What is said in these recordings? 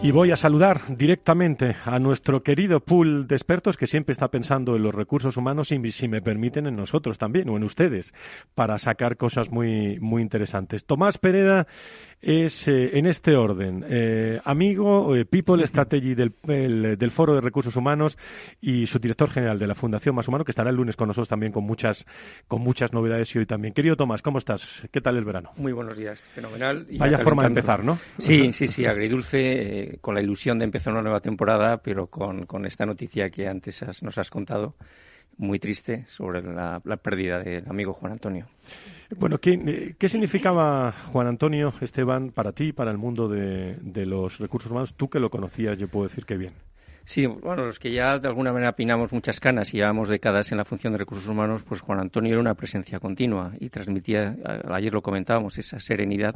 Y voy a saludar directamente a nuestro querido pool de expertos que siempre está pensando en los recursos humanos y, si me permiten, en nosotros también o en ustedes para sacar cosas muy, muy interesantes. Tomás Pereda es, en este orden, amigo, People Strategy del Foro de Recursos Humanos y su director general de la Fundación Más Humano, que estará el lunes con nosotros también con muchas novedades y hoy también. Querido Tomás, ¿cómo estás? ¿Qué tal el verano? Muy buenos días, fenomenal. Y vaya forma de empezar, ¿no? Sí, agridulce, con la ilusión de empezar una nueva temporada, pero con esta noticia que antes nos has contado, muy triste, sobre la pérdida del amigo Juan Antonio. Bueno, ¿qué significaba Juan Antonio Esteban para ti, para el mundo de los recursos humanos? Tú que lo conocías, yo puedo decir que bien. Sí, bueno, los que ya de alguna manera pinamos muchas canas y llevamos décadas en la función de recursos humanos, pues Juan Antonio era una presencia continua y transmitía, ayer lo comentábamos, esa serenidad,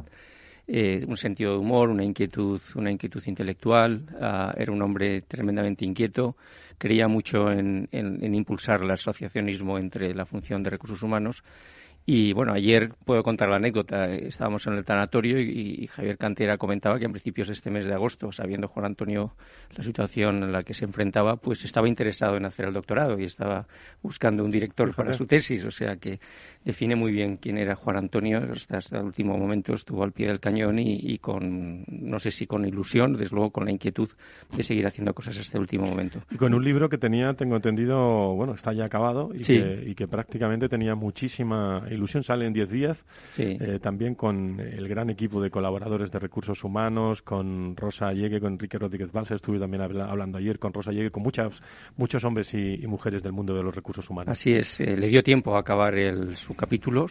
un sentido de humor, una inquietud intelectual. Era un hombre tremendamente inquieto, creía mucho en impulsar el asociacionismo entre la función de recursos humanos. Y bueno, ayer puedo contar la anécdota. Estábamos en el tanatorio y Javier Cantera comentaba que en principios de este mes de agosto, sabiendo Juan Antonio la situación en la que se enfrentaba, pues estaba interesado en hacer el doctorado y estaba buscando un director para su tesis. O sea que define muy bien quién era Juan Antonio. Hasta el último momento estuvo al pie del cañón y con, no sé si con ilusión, desde luego con la inquietud de seguir haciendo cosas hasta el último momento. Y con un libro que tenía, tengo entendido, bueno, está ya acabado y, sí, que prácticamente tenía muchísima ilusión. Sale en 10 días, sí. También con el gran equipo de colaboradores de recursos humanos, con Rosa Allegue, con Enrique Rodríguez Balsa. Estuve también hablando ayer con Rosa Allegue, con muchos hombres y mujeres del mundo de los recursos humanos. Así es, le dio tiempo a acabar su capítulo,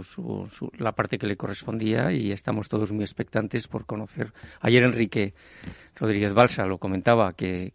la parte que le correspondía, y estamos todos muy expectantes por conocer. Ayer Enrique Rodríguez Balsa lo comentaba, que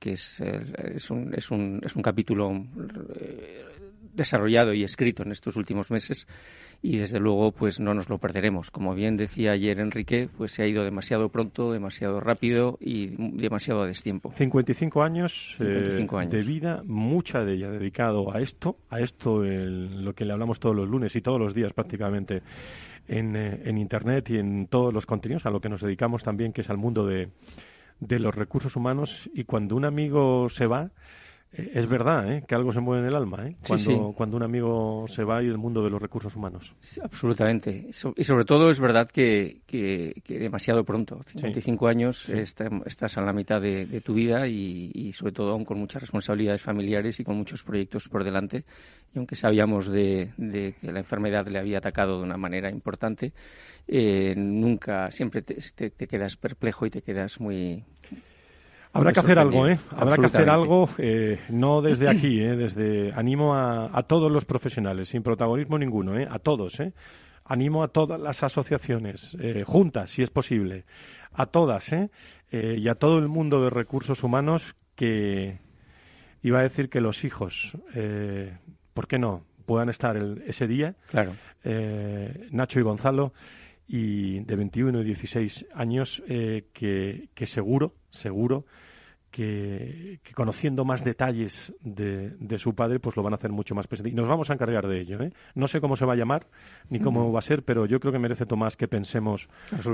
es un capítulo desarrollado y escrito en estos últimos meses, y desde luego pues no nos lo perderemos. Como bien decía ayer Enrique, pues se ha ido demasiado pronto, demasiado rápido y demasiado a destiempo. 55 años, 55 años de vida, mucha de ella dedicado a esto, lo que le hablamos todos los lunes y todos los días prácticamente en Internet y en todos los contenidos, a lo que nos dedicamos también, que es al mundo de los recursos humanos. Y cuando un amigo se va, es verdad, que algo se mueve en el alma, cuando un amigo se va y del mundo de los recursos humanos. Sí, absolutamente. Y sobre todo es verdad que demasiado pronto. 55 años, sí. Estás a la mitad de tu vida y sobre todo aún con muchas responsabilidades familiares y con muchos proyectos por delante. Y aunque sabíamos de que la enfermedad le había atacado de una manera importante, siempre te quedas perplejo y te quedas muy... Habrá que hacer algo, Habrá que hacer algo, no desde aquí, animo a todos los profesionales, sin protagonismo ninguno, a todos, Animo a todas las asociaciones, juntas, si es posible, a todas, y a todo el mundo de recursos humanos que, iba a decir que los hijos, ¿por qué no?, puedan estar ese día. Claro. Nacho y Gonzalo, y de 21 y 16 años, que seguro que conociendo más detalles de su padre, pues lo van a hacer mucho más presente. Y nos vamos a encargar de ello, No sé cómo se va a llamar, ni cómo va a ser, pero yo creo que merece, Tomás, que pensemos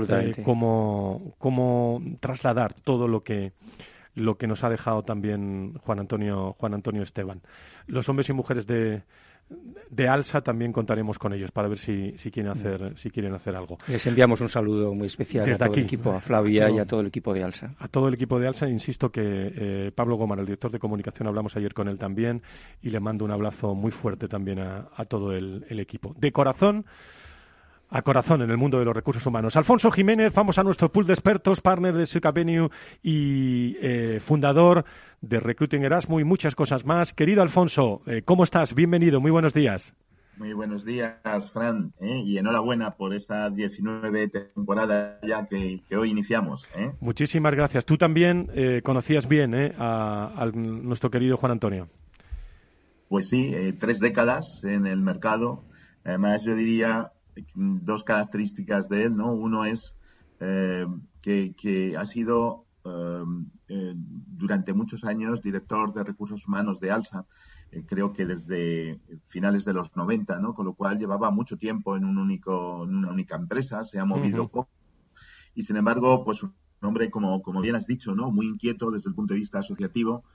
cómo trasladar todo lo que nos ha dejado también Juan Antonio Esteban. Los hombres y mujeres de ALSA también contaremos con ellos para ver si quieren hacer algo. Les enviamos un saludo muy especial desde a todo aquí, el equipo, a Flavia y a todo el equipo de ALSA. A todo el equipo de ALSA, insisto que Pablo Gómez, el director de comunicación, hablamos ayer con él también, y le mando un abrazo muy fuerte también a todo el equipo. De corazón a corazón en el mundo de los recursos humanos. Alfonso Jiménez, vamos a nuestro pool de expertos, partner de Suica Venue y fundador de Recruiting Erasmus y muchas cosas más. Querido Alfonso, ¿cómo estás? Bienvenido, muy buenos días. Muy buenos días, Fran, y enhorabuena por esta 19 temporada ya que hoy iniciamos. Muchísimas gracias. Tú también conocías bien a nuestro querido Juan Antonio. Pues sí, 3 décadas en el mercado. Además, yo diría 2 características de él, ¿no? Uno es que ha sido durante muchos años director de recursos humanos de ALSA, creo que desde finales de los 90, ¿no? Con lo cual llevaba mucho tiempo en una única empresa, se ha movido poco, y sin embargo, pues hombre, como bien has dicho, ¿no? Muy inquieto desde el punto de vista asociativo,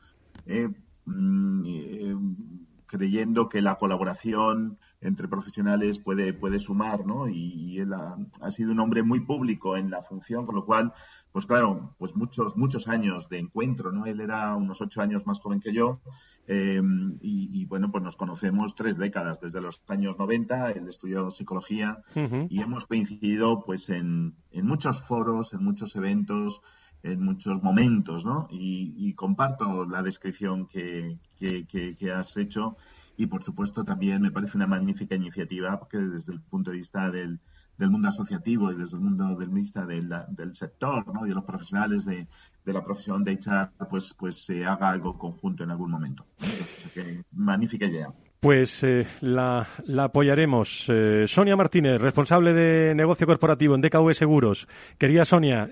creyendo que la colaboración entre profesionales puede sumar, ¿no? Y él ha sido un hombre muy público en la función, con lo cual, pues claro, pues muchos años de encuentro, ¿no? Él era unos 8 años más joven que yo, y bueno, pues nos conocemos 3 décadas, desde los años 90, él estudió psicología, y hemos coincidido pues en muchos foros, en muchos eventos, en muchos momentos, ¿no? Y comparto la descripción que has hecho, y por supuesto también me parece una magnífica iniciativa, porque desde el punto de vista del mundo asociativo y desde el mundo del sector, ¿no? Y de los profesionales de la profesión de HR, pues se haga algo conjunto en algún momento. O sea que magnífica idea. Pues la apoyaremos. Sonia Martínez, responsable de negocio corporativo en DKV Seguros. Querida Sonia,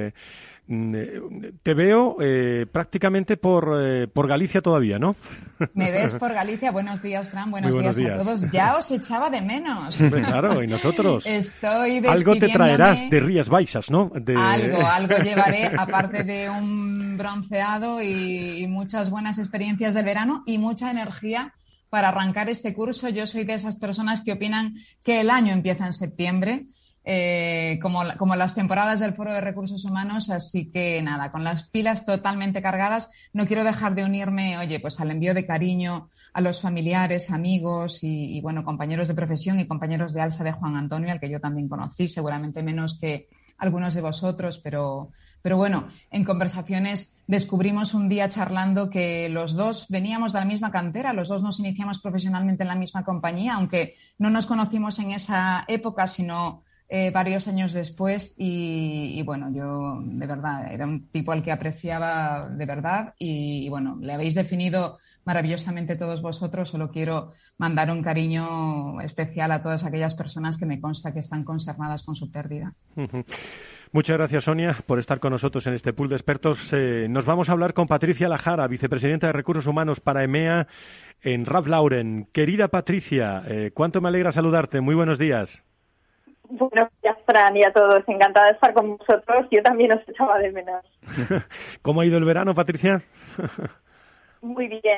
te veo prácticamente por Galicia todavía, ¿no? Me ves por Galicia. Buenos días, Fran. Buenos días a todos. Ya os echaba de menos. Claro, y nosotros. Estoy despidiéndome. Algo te traerás de Rías Baixas, ¿no? Algo llevaré, aparte de un bronceado y muchas buenas experiencias del verano y mucha energía para arrancar este curso. Yo soy de esas personas que opinan que el año empieza en septiembre. Como las temporadas del Foro de Recursos Humanos, así que nada, con las pilas totalmente cargadas. No quiero dejar de unirme, pues al envío de cariño a los familiares, amigos y bueno, compañeros de profesión y compañeros de alza de Juan Antonio, al que yo también conocí, seguramente menos que algunos de vosotros, pero bueno, en conversaciones descubrimos un día charlando que los dos veníamos de la misma cantera, los dos nos iniciamos profesionalmente en la misma compañía, aunque no nos conocimos en esa época, sino varios años después y bueno, yo de verdad era un tipo al que apreciaba de verdad y bueno, le habéis definido maravillosamente todos vosotros. Solo quiero mandar un cariño especial a todas aquellas personas que me consta que están consternadas con su pérdida. Muchas gracias, Sonia, por estar con nosotros en este pool de expertos. Nos vamos a hablar con Patricia Lajara, vicepresidenta de Recursos Humanos para EMEA en Ralph Lauren. Querida Patricia, cuánto me alegra saludarte. Muy buenos días. Buenos días, Fran, y a todos. Encantada de estar con vosotros. Yo también os echaba de menos. ¿Cómo ha ido el verano, Patricia? Muy bien.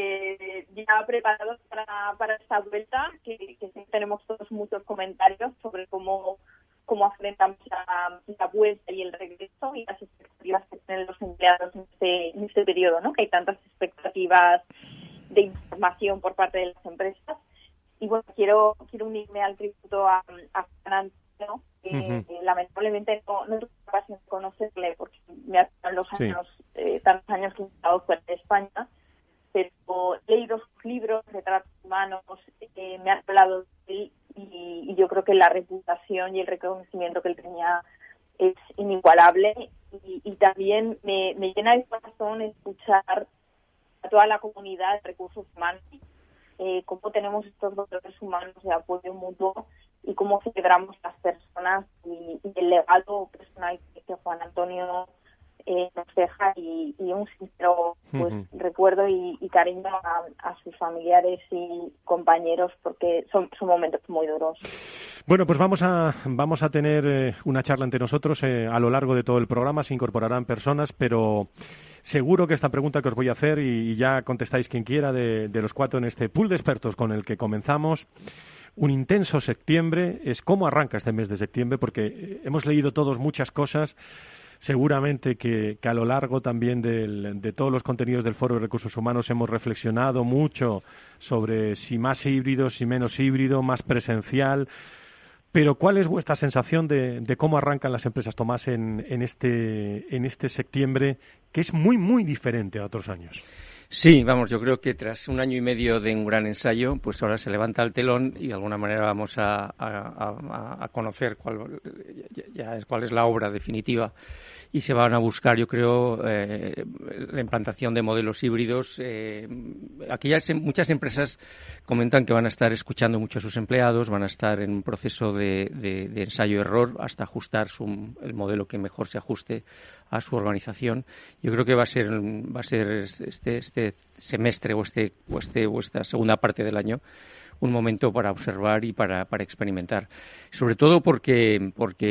Ya preparados para esta vuelta, que sí tenemos todos muchos comentarios sobre cómo afrontamos la vuelta y el regreso y las expectativas que tienen los empleados en este periodo, ¿no? Que hay tantas expectativas de información por parte de las empresas. Y bueno, quiero unirme al tributo a Juan Antonio, que lamentablemente no tuve la ocasión de conocerle porque me ha pasado los años, tantos años que he estado fuera de España, pero he leído sus libros, Retratos Humanos, me ha hablado de él y yo creo que la reputación y el reconocimiento que él tenía es inigualable y también me llena el corazón escuchar a toda la comunidad de recursos humanos cómo tenemos estos valores humanos de apoyo mutuo y cómo celebramos las personas y el legado personal que Juan Antonio nos deja y un sincero recuerdo y cariño a sus familiares y compañeros porque son momentos muy duros. Bueno, pues vamos a tener una charla entre nosotros a lo largo de todo el programa. Se incorporarán personas, pero seguro que esta pregunta que os voy a hacer, y ya contestáis quien quiera de los cuatro en este pool de expertos con el que comenzamos, un intenso septiembre, es cómo arranca este mes de septiembre, porque hemos leído todos muchas cosas. Seguramente que a lo largo también de todos los contenidos del Foro de Recursos Humanos hemos reflexionado mucho sobre si más híbrido, si menos híbrido, más presencial. Pero ¿cuál es vuestra sensación de cómo arrancan las empresas, Tomás, en este septiembre, que es muy, muy diferente a otros años? Sí, vamos, yo creo que tras un año y medio de un gran ensayo, pues ahora se levanta el telón y de alguna manera vamos a conocer cuál es la obra definitiva y se van a buscar, yo creo, la implantación de modelos híbridos. Aquí ya muchas empresas comentan que van a estar escuchando mucho a sus empleados, van a estar en un proceso de ensayo-error hasta ajustar el modelo que mejor se ajuste a su organización. Yo creo que va a ser este semestre o esta segunda parte del año un momento para observar y para experimentar. Sobre todo porque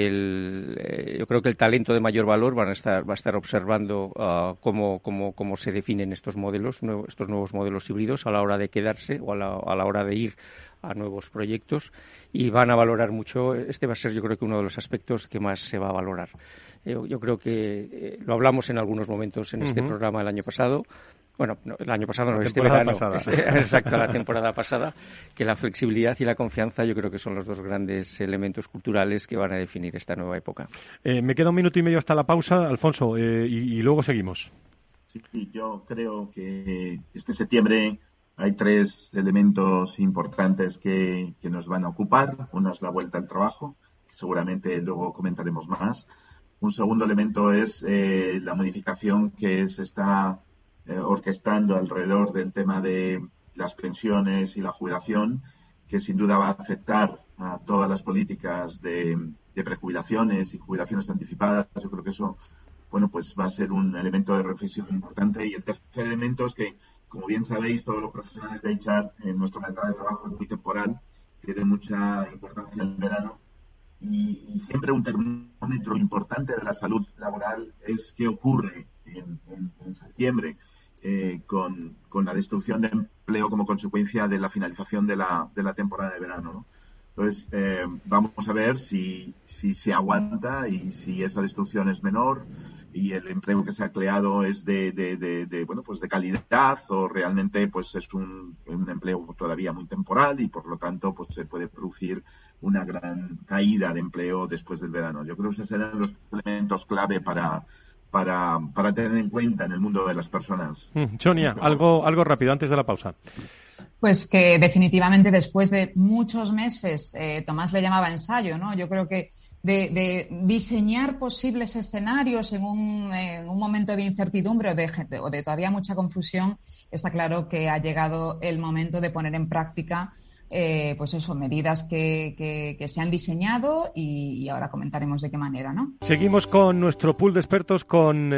yo creo que el talento de mayor valor va a estar observando cómo se definen estos nuevos modelos híbridos a la hora de quedarse o a la hora de ir a nuevos proyectos, y van a valorar mucho. Este va a ser, yo creo, que uno de los aspectos que más se va a valorar. Yo creo que lo hablamos en algunos momentos en este programa el año pasado. Bueno, no, el año pasado no, este verano. Exacto, la temporada pasada, que la flexibilidad y la confianza yo creo que son los dos grandes elementos culturales que van a definir esta nueva época. Me queda 1 minuto y medio hasta la pausa, Alfonso, y luego seguimos. Sí, yo creo que este septiembre hay 3 elementos importantes que nos van a ocupar. Uno es la vuelta al trabajo, que seguramente luego comentaremos más. Un segundo elemento es la modificación que se está orquestando alrededor del tema de las pensiones y la jubilación, que sin duda va a afectar a todas las políticas de prejubilaciones y jubilaciones anticipadas. Yo creo que eso, bueno, pues va a ser un elemento de reflexión importante. Y el tercer elemento es que, como bien sabéis, todos los profesionales de HR en nuestro mercado de trabajo es muy temporal, tiene mucha importancia en el verano, y siempre un termómetro importante de la salud laboral es qué ocurre en septiembre con la destrucción de empleo como consecuencia de la finalización de la temporada de verano, ¿no? Entonces, vamos a ver si se aguanta y si esa destrucción es menor y el empleo que se ha creado es de calidad, o realmente pues es un empleo todavía muy temporal y por lo tanto pues se puede producir una gran caída de empleo después del verano. Yo creo que esos serán los elementos clave para tener en cuenta en el mundo de las personas. Sonia, algo rápido antes de la pausa. Pues que definitivamente después de muchos meses, Tomás le llamaba ensayo, ¿no? Yo creo que de diseñar posibles escenarios en un momento de incertidumbre o de todavía mucha confusión, está claro que ha llegado el momento de poner en práctica pues eso, medidas que se han diseñado y ahora comentaremos de qué manera, ¿no? Seguimos con nuestro pool de expertos con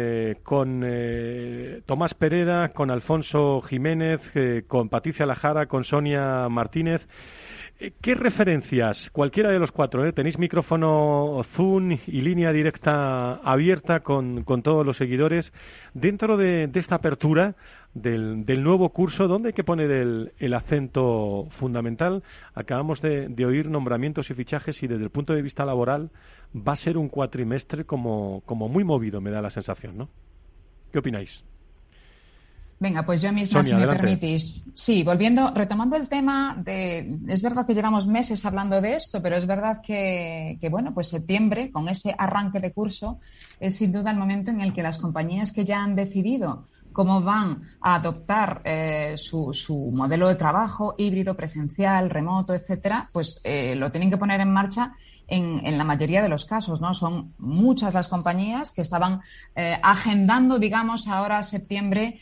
Tomás Pereda, con Alfonso Jiménez, con Patricia Lajara, con Sonia Martínez. ¿Qué referencias, cualquiera de los 4, tenéis micrófono Zoom y línea directa abierta con todos los seguidores, dentro de esta apertura del nuevo curso, ¿dónde hay que poner el acento fundamental? Acabamos de oír nombramientos y fichajes y desde el punto de vista laboral va a ser un cuatrimestre como muy movido, me da la sensación, ¿no? ¿Qué opináis? Venga, pues yo misma, Sonia, si me permitís. Sí, retomando el tema es verdad que llevamos meses hablando de esto, pero es verdad que bueno, pues septiembre, con ese arranque de curso, es sin duda el momento en el que las compañías que ya han decidido cómo van a adoptar su modelo de trabajo híbrido, presencial, remoto, etcétera, pues lo tienen que poner en marcha en la mayoría de los casos, ¿no? Son muchas las compañías que estaban agendando, digamos, ahora septiembre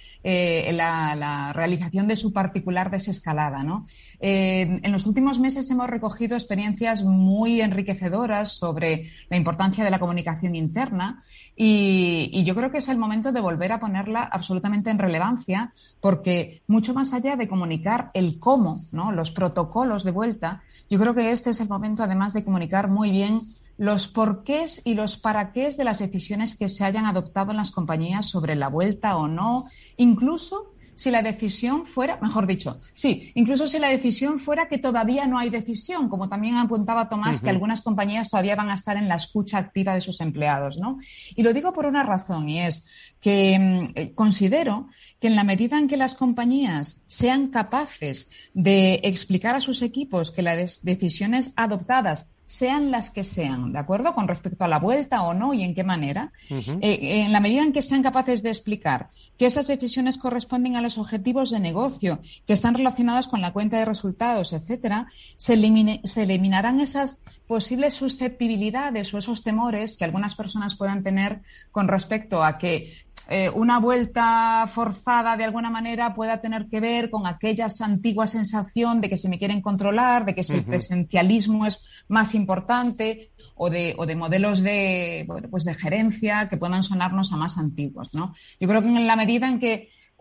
la realización de su particular desescalada, ¿no? En los últimos meses hemos recogido experiencias muy enriquecedoras sobre la importancia de la comunicación interna y yo creo que es el momento de volver a ponerla absolutamente en relevancia, porque mucho más allá de comunicar el cómo, ¿no? Los protocolos de vuelta, yo creo que este es el momento, además, de comunicar muy bien los porqués y los paraqués de las decisiones que se hayan adoptado en las compañías sobre la vuelta o no, incluso si la decisión fuera, incluso si la decisión fuera que todavía no hay decisión, como también apuntaba Tomás, que algunas compañías todavía van a estar en la escucha activa de sus empleados, ¿no? Y lo digo por una razón, y es que considero que en la medida en que las compañías sean capaces de explicar a sus equipos que las decisiones adoptadas sean las que sean, ¿de acuerdo? Con respecto a la vuelta o no y en qué manera. En la medida en que sean capaces de explicar que esas decisiones corresponden a los objetivos de negocio, que están relacionadas con la cuenta de resultados, etcétera, se eliminarán esas posibles susceptibilidades o esos temores que algunas personas puedan tener con respecto a que una vuelta forzada de alguna manera pueda tener que ver con aquella antigua sensación de que se me quieren controlar, de que si el presencialismo es más importante o de modelos de gerencia que puedan sonarnos a más antiguos, ¿no? Yo creo que en la medida en que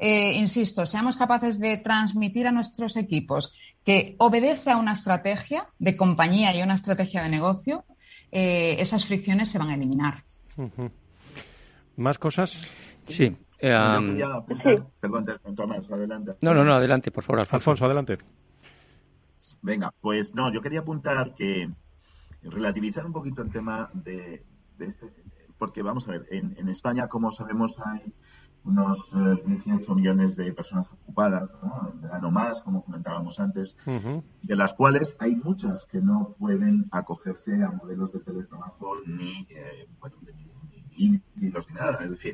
insisto, seamos capaces de transmitir a nuestros equipos que obedece a una estrategia de compañía y una estrategia de negocio, esas fricciones se van a eliminar. ¿Más cosas? Sí. Yo quería apuntar, perdón, Tomás, adelante. No, adelante, por favor, Alfonso, adelante. Venga, pues no, yo quería apuntar que relativizar un poquito el tema de este, porque vamos a ver, en España, como sabemos, hay unos 18 millones de personas ocupadas, ¿no? En verano más, como comentábamos antes, de las cuales hay muchas que no pueden acogerse a modelos de teletrabajo ni híbridos ni nada. Es decir,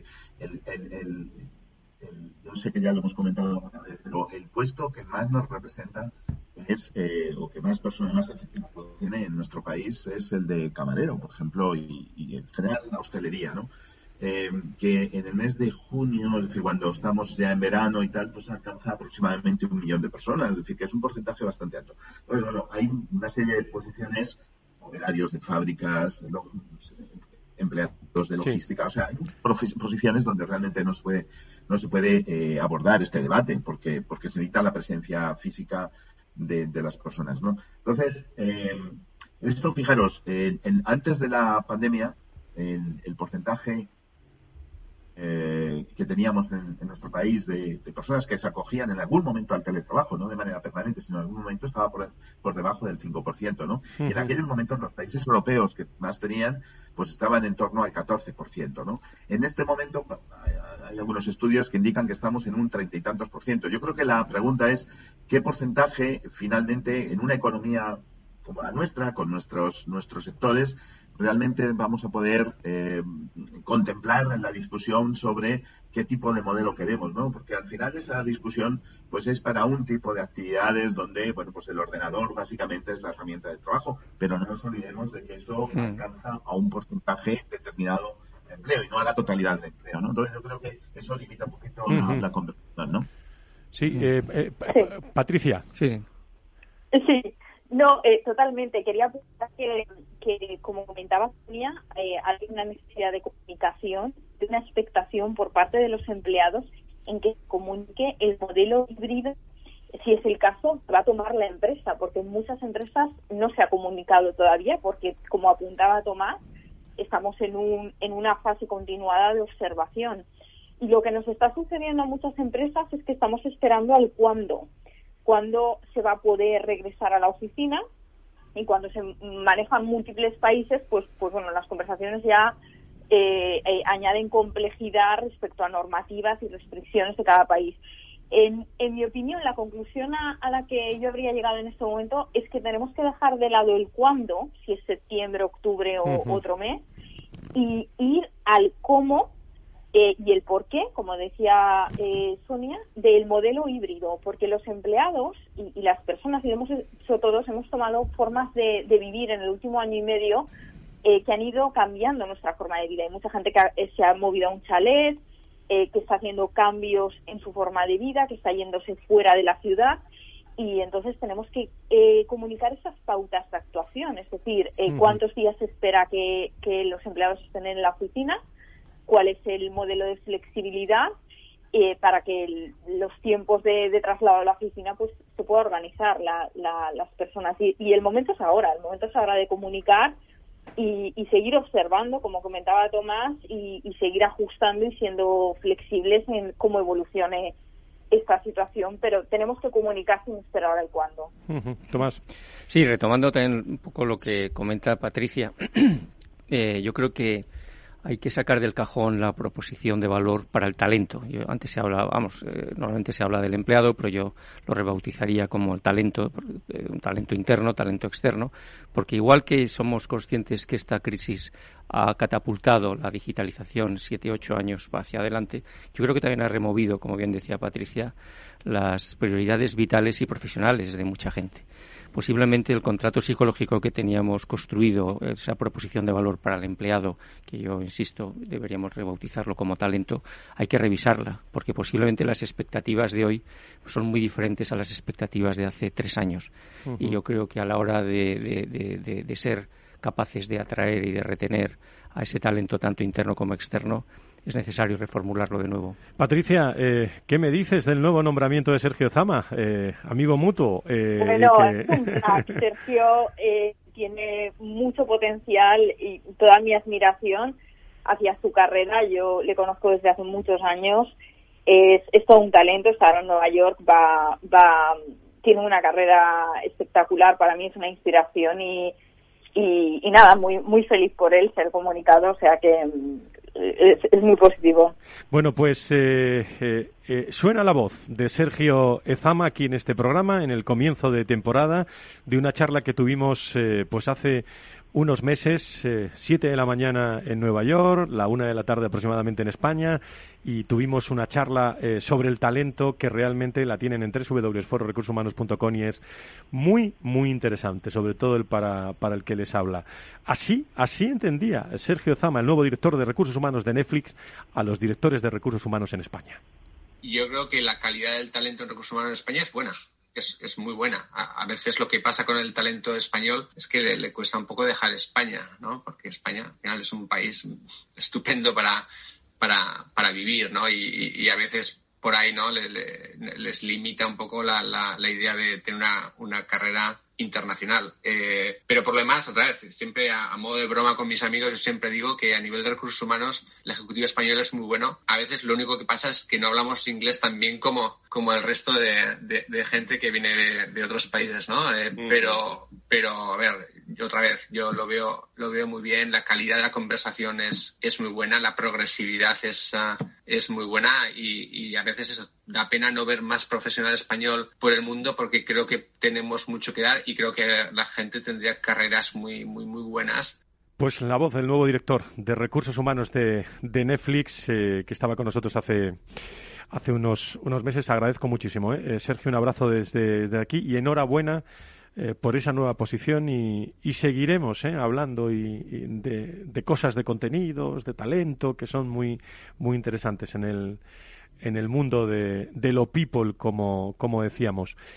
yo sé que ya lo hemos comentado alguna vez, pero el puesto que más nos representa es, o que más personas más efectivas tiene en nuestro país es el de camarero, por ejemplo, y en general la hostelería, ¿no? Que en el mes de junio, es decir, cuando estamos ya en verano y tal, pues alcanza aproximadamente 1 millón de personas, es decir, que es un porcentaje bastante alto. Entonces, bueno, hay una serie de posiciones, operarios de fábricas, empleados de logística, o sea, hay posiciones donde realmente no se puede abordar este debate, porque se necesita la presencia física de las personas, ¿no? Entonces, esto, fijaros, antes de la pandemia, el porcentaje que teníamos en nuestro país de personas que se acogían en algún momento al teletrabajo, no de manera permanente, sino en algún momento estaba por debajo del 5%, ¿no? Y en aquellos momentos los países europeos que más tenían, pues estaban en torno al 14%, ¿no? En este momento hay algunos estudios que indican que estamos en un 30 y tantos %. Yo creo que la pregunta es qué porcentaje finalmente en una economía como la nuestra, con nuestros sectores, realmente vamos a poder contemplar en la discusión sobre qué tipo de modelo queremos, ¿no? Porque al final esa discusión pues es para un tipo de actividades donde, bueno, pues el ordenador básicamente es la herramienta de trabajo, pero no nos olvidemos de que eso alcanza a un porcentaje determinado de empleo y no a la totalidad de empleo, ¿no? Entonces yo creo que eso limita un poquito la conversación, ¿no? Sí, Patricia. Sí. No, totalmente. Quería apuntar que como comentaba Sonia, hay una necesidad de comunicación, de una expectación por parte de los empleados en que comunique el modelo híbrido, si es el caso, va a tomar la empresa, porque en muchas empresas no se ha comunicado todavía, porque, como apuntaba Tomás, estamos en una fase continuada de observación. Y lo que nos está sucediendo a muchas empresas es que estamos esperando al cuándo se va a poder regresar a la oficina, y cuando se manejan múltiples países, pues bueno, las conversaciones ya añaden complejidad respecto a normativas y restricciones de cada país. En mi opinión, la conclusión a la que yo habría llegado en este momento es que tenemos que dejar de lado el cuándo, si es septiembre, octubre o otro mes, y ir al cómo y el por qué, como decía Sonia, del modelo híbrido, porque los empleados y las personas, y lo hemos hecho todos, hemos tomado formas de vivir en el último año y medio que han ido cambiando nuestra forma de vida. Hay mucha gente que se ha movido a un chalet, que está haciendo cambios en su forma de vida, que está yéndose fuera de la ciudad, y entonces tenemos que comunicar esas pautas de actuación, es decir, cuántos días se espera que los empleados estén en la oficina, cuál es el modelo de flexibilidad para que los tiempos de traslado a la oficina pues se pueda organizar las personas. Y el momento es ahora de comunicar y seguir observando, como comentaba Tomás, y seguir ajustando y siendo flexibles en cómo evolucione esta situación, pero tenemos que comunicar sin esperar al cuándo. Tomás. Sí, retomando también un poco lo que comenta Patricia, yo creo que hay que sacar del cajón la proposición de valor para el talento. Antes se habla, normalmente se habla del empleado, pero yo lo rebautizaría como el talento, un talento interno, talento externo, porque igual que somos conscientes que esta crisis ha catapultado la digitalización 7-8 años hacia adelante, yo creo que también ha removido, como bien decía Patricia, las prioridades vitales y profesionales de mucha gente. Posiblemente el contrato psicológico que teníamos construido, esa proposición de valor para el empleado, que yo insisto, deberíamos rebautizarlo como talento, hay que revisarla, porque posiblemente las expectativas de hoy son muy diferentes a las expectativas de hace 3 años. Y yo creo que a la hora de ser capaces de atraer y de retener a ese talento tanto interno como externo, es necesario reformularlo de nuevo. Patricia, ¿qué me dices del nuevo nombramiento de Sergio Zama, amigo mutuo? Bueno, es un crack. Sergio tiene mucho potencial y toda mi admiración hacia su carrera. Yo le conozco desde hace muchos años. Es todo un talento. Está ahora en Nueva York, tiene una carrera espectacular. Para mí es una inspiración y nada, muy muy feliz por él ser comunicado. O sea que es muy positivo. Bueno, pues suena la voz de Sergio Zama aquí en este programa, en el comienzo de temporada, de una charla que tuvimos pues hace unos meses, 7 de la mañana en Nueva York, la 1 de la tarde aproximadamente en España, y tuvimos una charla sobre el talento que realmente la tienen en www.fororecursoshumanos.com y es muy, muy interesante, sobre todo para el que les habla. Así entendía Sergio Zama, el nuevo director de Recursos Humanos de Netflix, a los directores de Recursos Humanos en España. Yo creo que la calidad del talento en Recursos Humanos en España es buena. Es muy buena. A veces lo que pasa con el talento español es que le cuesta un poco dejar España, ¿no? Porque España al final es un país estupendo para vivir, ¿no? Y a veces por ahí, ¿no? Les limita un poco la idea de tener una carrera internacional. Pero por lo demás, otra vez, siempre a modo de broma con mis amigos, yo siempre digo que a nivel de recursos humanos la ejecutiva española es muy bueno. A veces lo único que pasa es que no hablamos inglés tan bien como el resto de gente que viene de otros países, ¿no? Pero a ver, yo lo veo muy bien. La calidad de la conversación es muy buena, la progresividad es muy buena y a veces eso, da pena no ver más profesional español por el mundo porque creo que tenemos mucho que dar y creo que la gente tendría carreras muy, muy, muy buenas. Pues la voz del nuevo director de Recursos Humanos de Netflix, que estaba con nosotros hace unos meses. Agradezco muchísimo. Sergio, un abrazo desde aquí y enhorabuena por esa nueva posición y seguiremos hablando de cosas, de contenidos, de talento, que son muy, muy interesantes en el mundo de lo people, como decíamos.